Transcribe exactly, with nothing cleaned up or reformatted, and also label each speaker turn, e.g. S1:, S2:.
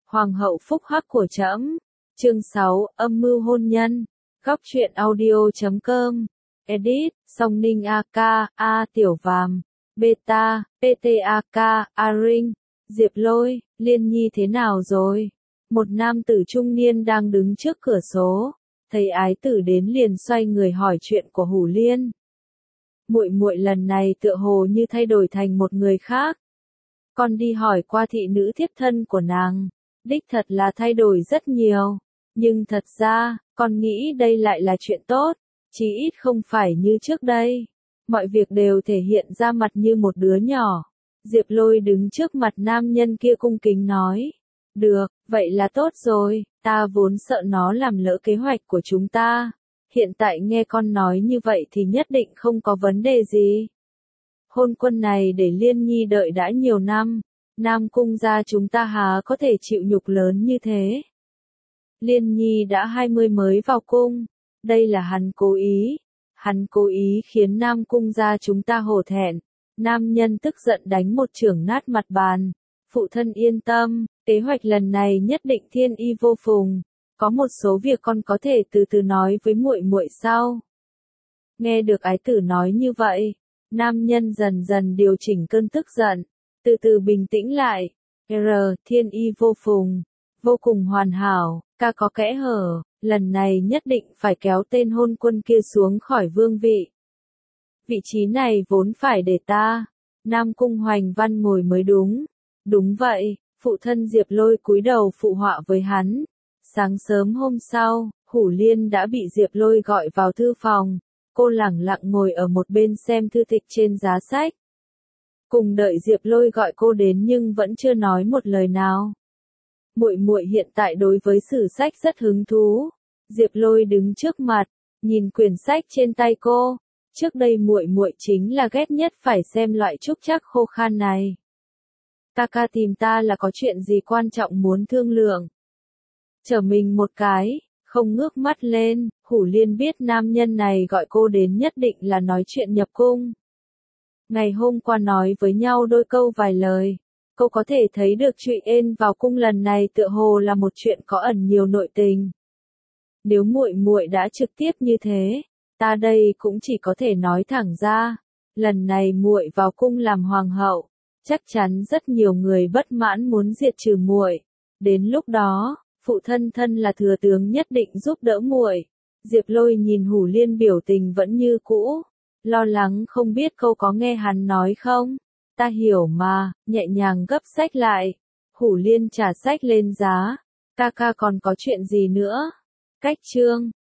S1: Hoàng hậu phúc hắc của trẫm. Chương sáu, âm mưu hôn nhân. Góc truyện audio chấm com. Edit, Song Ninh a ca, A Tiểu Phàm, Beta, pê tê a ca, A Ring, Diệp Lôi, Liên Nhi thế nào rồi? Một nam tử trung niên đang đứng trước cửa sổ, thấy ái tử đến liền xoay người hỏi chuyện của Hủ Liên. Muội muội lần này tựa hồ như thay đổi thành một người khác. Con đi hỏi qua thị nữ thiếp thân của nàng, đích thật là thay đổi rất nhiều, nhưng thật ra, con nghĩ đây lại là chuyện tốt, chí ít không phải như trước đây. Mọi việc đều thể hiện ra mặt như một đứa nhỏ. Diệp Lôi đứng trước mặt nam nhân kia cung kính nói. Được, vậy là tốt rồi, ta vốn sợ nó làm lỡ kế hoạch của chúng ta. Hiện tại nghe con nói như vậy thì nhất định không có vấn đề gì. Hôn quân này để Liên Nhi đợi đã nhiều năm, Nam Cung gia chúng ta há có thể chịu nhục lớn như thế. Liên Nhi đã hai mươi mới vào cung, đây là hắn cố ý, hắn cố ý khiến Nam Cung gia chúng ta hổ thẹn. Nam nhân tức giận đánh một chưởng nát mặt bàn. Phụ thân yên tâm, kế hoạch lần này nhất định thiên y vô phùng. Có một số việc con có thể từ từ nói với muội muội sau. Nghe được ái tử nói như vậy, nam nhân dần dần điều chỉnh cơn tức giận, từ từ bình tĩnh lại. R, thiên y vô phùng, vô cùng hoàn hảo, ca có kẽ hở, lần này nhất định phải kéo tên hôn quân kia xuống khỏi vương vị. Vị trí này vốn phải để ta, Nam Cung Hoành Văn ngồi mới đúng. Đúng vậy, phụ thân Diệp Lôi cúi đầu phụ họa với hắn. Sáng sớm hôm sau, Hủ Liên đã bị Diệp Lôi gọi vào thư phòng. Cô lẳng lặng ngồi ở một bên xem thư tịch trên giá sách. Cùng đợi Diệp Lôi gọi cô đến nhưng vẫn chưa nói một lời nào. Muội muội hiện tại đối với sử sách rất hứng thú. Diệp Lôi đứng trước mặt, nhìn quyển sách trên tay cô. Trước đây muội muội chính là ghét nhất phải xem loại trúc trắc khô khan này. Ca ca tìm ta là có chuyện gì quan trọng muốn thương lượng. Trở mình một cái, không ngước mắt lên, Hủ Liên biết nam nhân này gọi cô đến nhất định là nói chuyện nhập cung. Ngày hôm qua nói với nhau đôi câu vài lời, cô có thể thấy được chuyện ên vào cung lần này tựa hồ là một chuyện có ẩn nhiều nội tình. Nếu muội muội đã trực tiếp như thế, ta đây cũng chỉ có thể nói thẳng ra, lần này muội vào cung làm hoàng hậu, chắc chắn rất nhiều người bất mãn muốn diệt trừ muội. Đến lúc đó, phụ thân thân là thừa tướng nhất định giúp đỡ muội. Diệp Lôi nhìn Hủ Liên biểu tình vẫn như cũ, lo lắng không biết cô có nghe hắn nói không. Ta hiểu mà, nhẹ nhàng gấp sách lại. Hủ Liên trả sách lên giá. Ca ca còn có chuyện gì nữa? Cách chương